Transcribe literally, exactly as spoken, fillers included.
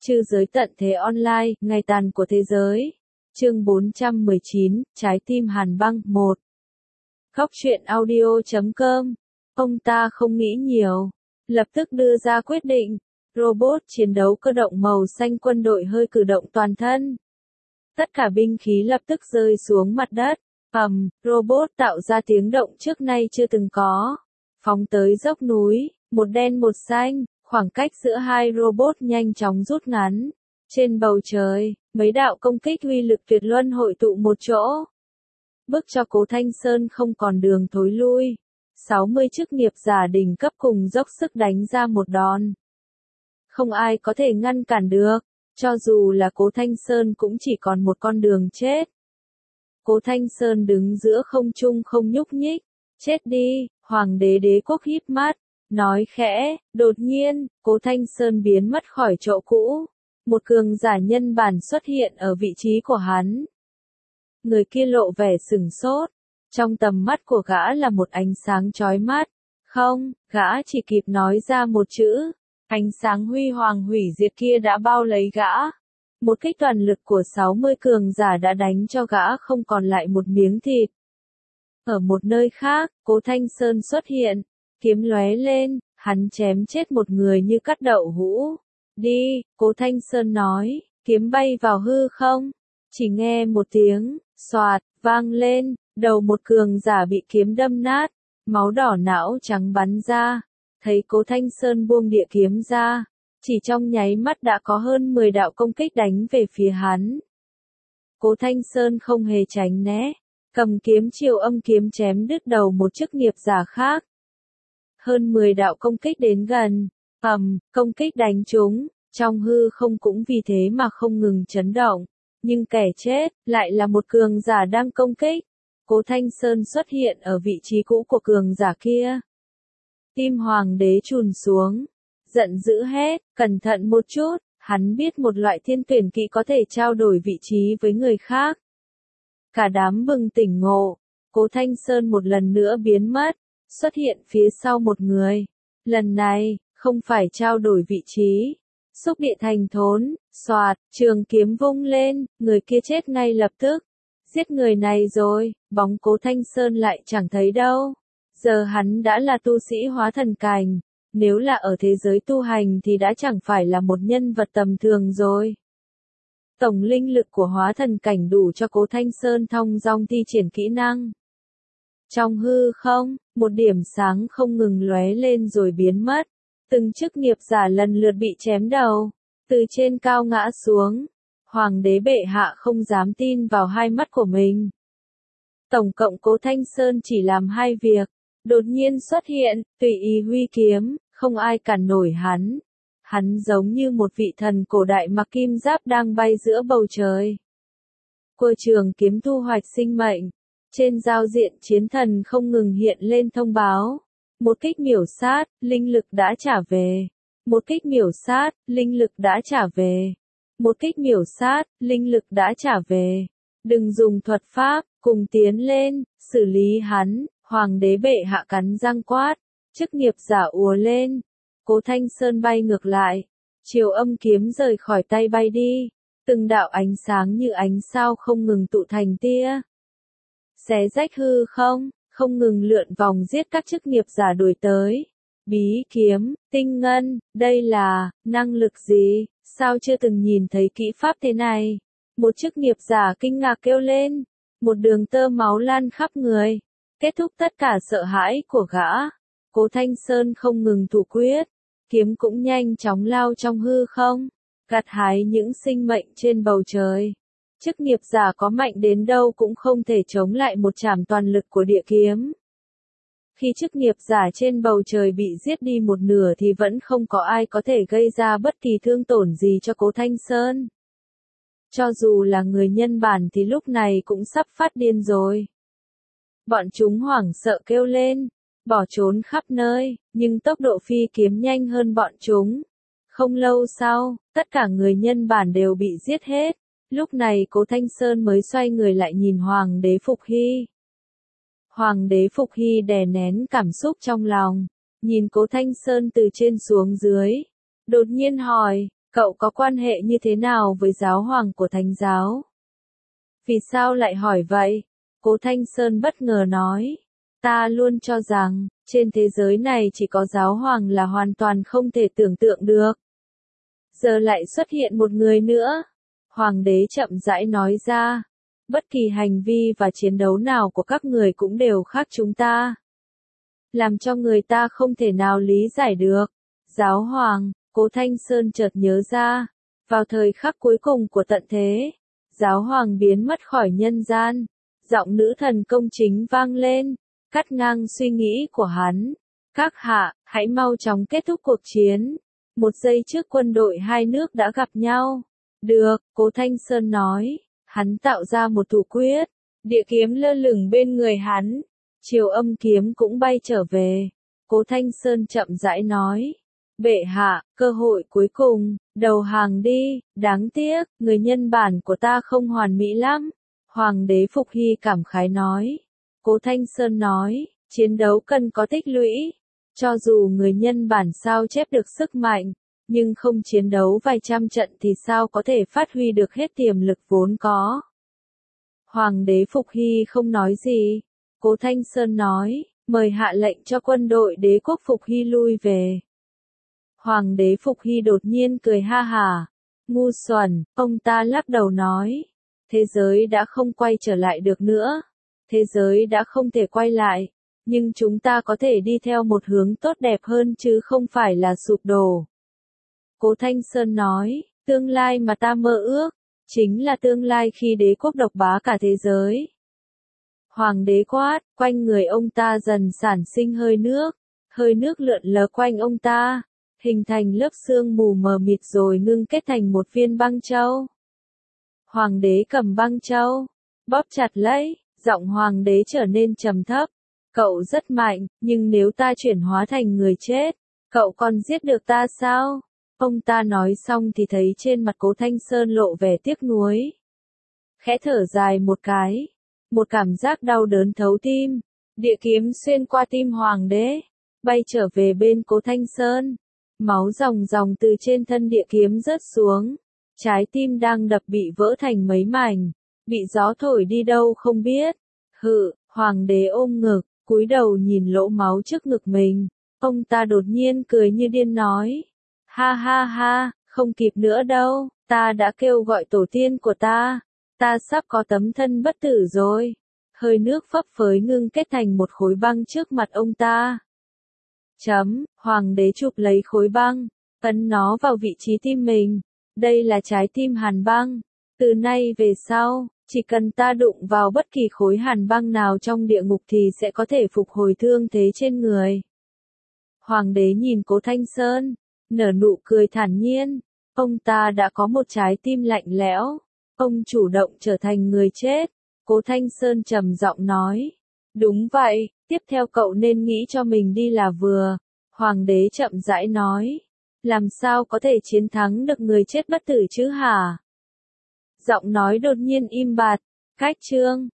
Trư giới tận thế online, ngày tàn của thế giới. Chương bốn trăm mười chín, Trái tim hàn băng, một. Góc truyện audio chấm com. Ông ta không nghĩ nhiều, lập tức đưa ra quyết định. Robot chiến đấu cơ động màu xanh quân đội hơi cử động toàn thân. Tất cả binh khí lập tức rơi xuống mặt đất. Ầm, robot tạo ra tiếng động trước nay chưa từng có. Phóng tới dốc núi, một đen một xanh, khoảng cách giữa hai robot nhanh chóng rút ngắn. Trên bầu trời, mấy đạo công kích uy lực tuyệt luân hội tụ một chỗ. Bước cho Cố Thanh Sơn không còn đường thối lui. sáu mươi chức nghiệp giả đỉnh cấp cùng dốc sức đánh ra một đòn. Không ai có thể ngăn cản được, cho dù là Cố Thanh Sơn cũng chỉ còn một con đường chết. Cố Thanh Sơn đứng giữa không trung không nhúc nhích. Chết đi, Hoàng đế đế quốc híp mắt, nói khẽ. Đột nhiên, Cố Thanh Sơn biến mất khỏi chỗ cũ. Một cường giả nhân bản xuất hiện ở vị trí của hắn. Người kia lộ vẻ sửng sốt. Trong tầm mắt của gã là một ánh sáng chói mắt. Không, gã chỉ kịp nói ra một chữ. Ánh sáng huy hoàng hủy diệt kia đã bao lấy gã. Một kích toàn lực của sáu mươi cường giả đã đánh cho gã không còn lại một miếng thịt. Ở một nơi khác, Cố Thanh Sơn xuất hiện. Kiếm lóe lên, hắn chém chết một người như cắt đậu hũ. Đi, Cố Thanh Sơn nói, kiếm bay vào hư không. Chỉ nghe một tiếng, xoạt, vang lên, đầu một cường giả bị kiếm đâm nát, máu đỏ não trắng bắn ra. Thấy Cố Thanh Sơn buông địa kiếm ra, chỉ trong nháy mắt đã có hơn mười đạo công kích đánh về phía hắn. Cố Thanh Sơn không hề tránh né, cầm kiếm chiều âm kiếm chém đứt đầu một chức nghiệp giả khác. Hơn mười đạo công kích đến gần, ầm, công kích đánh trúng, trong hư không cũng vì thế mà không ngừng chấn động. Nhưng kẻ chết, lại là một cường giả đang công kích. Cố Thanh Sơn xuất hiện ở vị trí cũ của cường giả kia. Tim Hoàng đế chùn xuống, giận dữ hét, cẩn thận một chút, hắn biết một loại thiên tuyển kỵ có thể trao đổi vị trí với người khác. Cả đám bừng tỉnh ngộ, Cố Thanh Sơn một lần nữa biến mất, xuất hiện phía sau một người. Lần này, không phải trao đổi vị trí. Xúc địa thành thốn, xoạt, trường kiếm vung lên, người kia chết ngay lập tức. Giết người này rồi, bóng Cố Thanh Sơn lại chẳng thấy đâu. Giờ hắn đã là tu sĩ hóa thần cảnh, nếu là ở thế giới tu hành thì đã chẳng phải là một nhân vật tầm thường rồi. Tổng linh lực của hóa thần cảnh đủ cho Cố Thanh Sơn thong dong thi triển kỹ năng. Trong hư không, một điểm sáng không ngừng lóe lên rồi biến mất. Từng chức nghiệp giả lần lượt bị chém đầu, từ trên cao ngã xuống. Hoàng đế bệ hạ không dám tin vào hai mắt của mình. Tổng cộng Cố Thanh Sơn chỉ làm hai việc. Đột nhiên xuất hiện, tùy ý huy kiếm, không ai cản nổi hắn. Hắn giống như một vị thần cổ đại mặc kim giáp đang bay giữa bầu trời. Của trường kiếm thu hoạch sinh mệnh. Trên giao diện chiến thần không ngừng hiện lên thông báo. Một kích miểu sát, linh lực đã trả về. Một kích miểu sát, linh lực đã trả về. Một kích miểu sát, linh lực đã trả về. Đừng dùng thuật pháp, cùng tiến lên, xử lý hắn. Hoàng đế bệ hạ cắn răng quát. Chức nghiệp giả ùa lên. Cố Thanh Sơn bay ngược lại. Chiều âm kiếm rời khỏi tay bay đi. Từng đạo ánh sáng như ánh sao không ngừng tụ thành tia. Xé rách hư không, không ngừng lượn vòng giết các chức nghiệp giả đuổi tới. Bí kiếm, tinh ngân, đây là năng lực gì? Sao chưa từng nhìn thấy kỹ pháp thế này? Một chức nghiệp giả kinh ngạc kêu lên. Một đường tơ máu lan khắp người. Kết thúc tất cả sợ hãi của gã. Cố Thanh Sơn không ngừng thủ quyết. Kiếm cũng nhanh chóng lao trong hư không. Gặt hái những sinh mệnh trên bầu trời. Chức nghiệp giả có mạnh đến đâu cũng không thể chống lại một trảm toàn lực của địa kiếm. Khi chức nghiệp giả trên bầu trời bị giết đi một nửa thì vẫn không có ai có thể gây ra bất kỳ thương tổn gì cho Cố Thanh Sơn. Cho dù là người nhân bản thì lúc này cũng sắp phát điên rồi. Bọn chúng hoảng sợ kêu lên, bỏ trốn khắp nơi, nhưng tốc độ phi kiếm nhanh hơn bọn chúng. Không lâu sau, tất cả người nhân bản đều bị giết hết. Lúc này Cố Thanh Sơn mới xoay người lại nhìn Hoàng đế Phục Hy. Hoàng đế Phục Hy đè nén cảm xúc trong lòng, nhìn Cố Thanh Sơn từ trên xuống dưới. Đột nhiên hỏi, Cậu có quan hệ như thế nào với giáo hoàng của Thánh giáo? Vì sao lại hỏi vậy? Cố Thanh Sơn bất ngờ nói. Ta luôn cho rằng, trên thế giới này chỉ có giáo hoàng là hoàn toàn không thể tưởng tượng được. Giờ lại xuất hiện một người nữa. Hoàng đế chậm rãi nói ra. Bất kỳ hành vi và chiến đấu nào của các người cũng đều khác chúng ta. Làm cho người ta không thể nào lý giải được. Giáo hoàng, Cố Thanh Sơn chợt nhớ ra. Vào thời khắc cuối cùng của tận thế, giáo hoàng biến mất khỏi nhân gian. Giọng nữ thần công chính vang lên, cắt ngang suy nghĩ của hắn. Các hạ, hãy mau chóng kết thúc cuộc chiến. Một giây trước quân đội hai nước đã gặp nhau. Được, Cố Thanh Sơn nói. Hắn tạo ra một thủ quyết. Địa kiếm lơ lửng bên người hắn. Chiều âm kiếm cũng bay trở về. Cố Thanh Sơn chậm rãi nói. Bệ hạ, cơ hội cuối cùng, đầu hàng đi. Đáng tiếc, người nhân bản của ta không hoàn mỹ lắm. Hoàng đế Phục Hy cảm khái nói. Cố Thanh Sơn nói, chiến đấu cần có tích lũy. Cho dù người nhân bản sao chép được sức mạnh, nhưng không chiến đấu vài trăm trận thì sao có thể phát huy được hết tiềm lực vốn có. Hoàng đế Phục Hy không nói gì. Cố Thanh Sơn nói, mời hạ lệnh cho quân đội đế quốc Phục Hy lui về. Hoàng đế Phục Hy đột nhiên cười ha hả. Ngu xuẩn, ông ta lắc đầu nói. Thế giới đã không quay trở lại được nữa. Thế giới đã không thể quay lại. Nhưng chúng ta có thể đi theo một hướng tốt đẹp hơn chứ không phải là sụp đổ. Cố Thanh Sơn nói, tương lai mà ta mơ ước, chính là tương lai khi đế quốc độc bá cả thế giới. Hoàng đế quát, quanh người ông ta dần sản sinh hơi nước. Hơi nước lượn lờ quanh ông ta, hình thành lớp sương mù mờ mịt rồi ngưng kết thành một viên băng châu. Hoàng đế cầm băng châu, bóp chặt lấy, giọng hoàng đế trở nên trầm thấp. Cậu rất mạnh, nhưng nếu ta chuyển hóa thành người chết, cậu còn giết được ta sao? Ông ta nói xong thì thấy trên mặt Cố Thanh Sơn lộ vẻ tiếc nuối. Khẽ thở dài một cái, một cảm giác đau đớn thấu tim, địa kiếm xuyên qua tim hoàng đế, bay trở về bên Cố Thanh Sơn. Máu ròng ròng từ trên thân địa kiếm rớt xuống, trái tim đang đập bị vỡ thành mấy mảnh, bị gió thổi đi đâu không biết. Hự, hoàng đế ôm ngực, cúi đầu nhìn lỗ máu trước ngực mình, ông ta đột nhiên cười như điên nói. Ha ha ha, không kịp nữa đâu, ta đã kêu gọi tổ tiên của ta, ta sắp có tấm thân bất tử rồi. Hơi nước phấp phới ngưng kết thành một khối băng trước mặt ông ta. Chấm, hoàng đế chụp lấy khối băng, ấn nó vào vị trí tim mình. Đây là trái tim hàn băng. Từ nay về sau, chỉ cần ta đụng vào bất kỳ khối hàn băng nào trong địa ngục thì sẽ có thể phục hồi thương thế trên người. Hoàng đế nhìn Cố Thanh Sơn, nở nụ cười thản nhiên. Ông ta đã có một trái tim lạnh lẽo. Ông chủ động trở thành người chết. Cố Thanh Sơn trầm giọng nói. Đúng vậy, tiếp theo cậu nên nghĩ cho mình đi là vừa. Hoàng đế chậm rãi nói. Làm sao có thể chiến thắng được người chết bất tử chứ hả? Giọng nói đột nhiên im bặt. Cách chương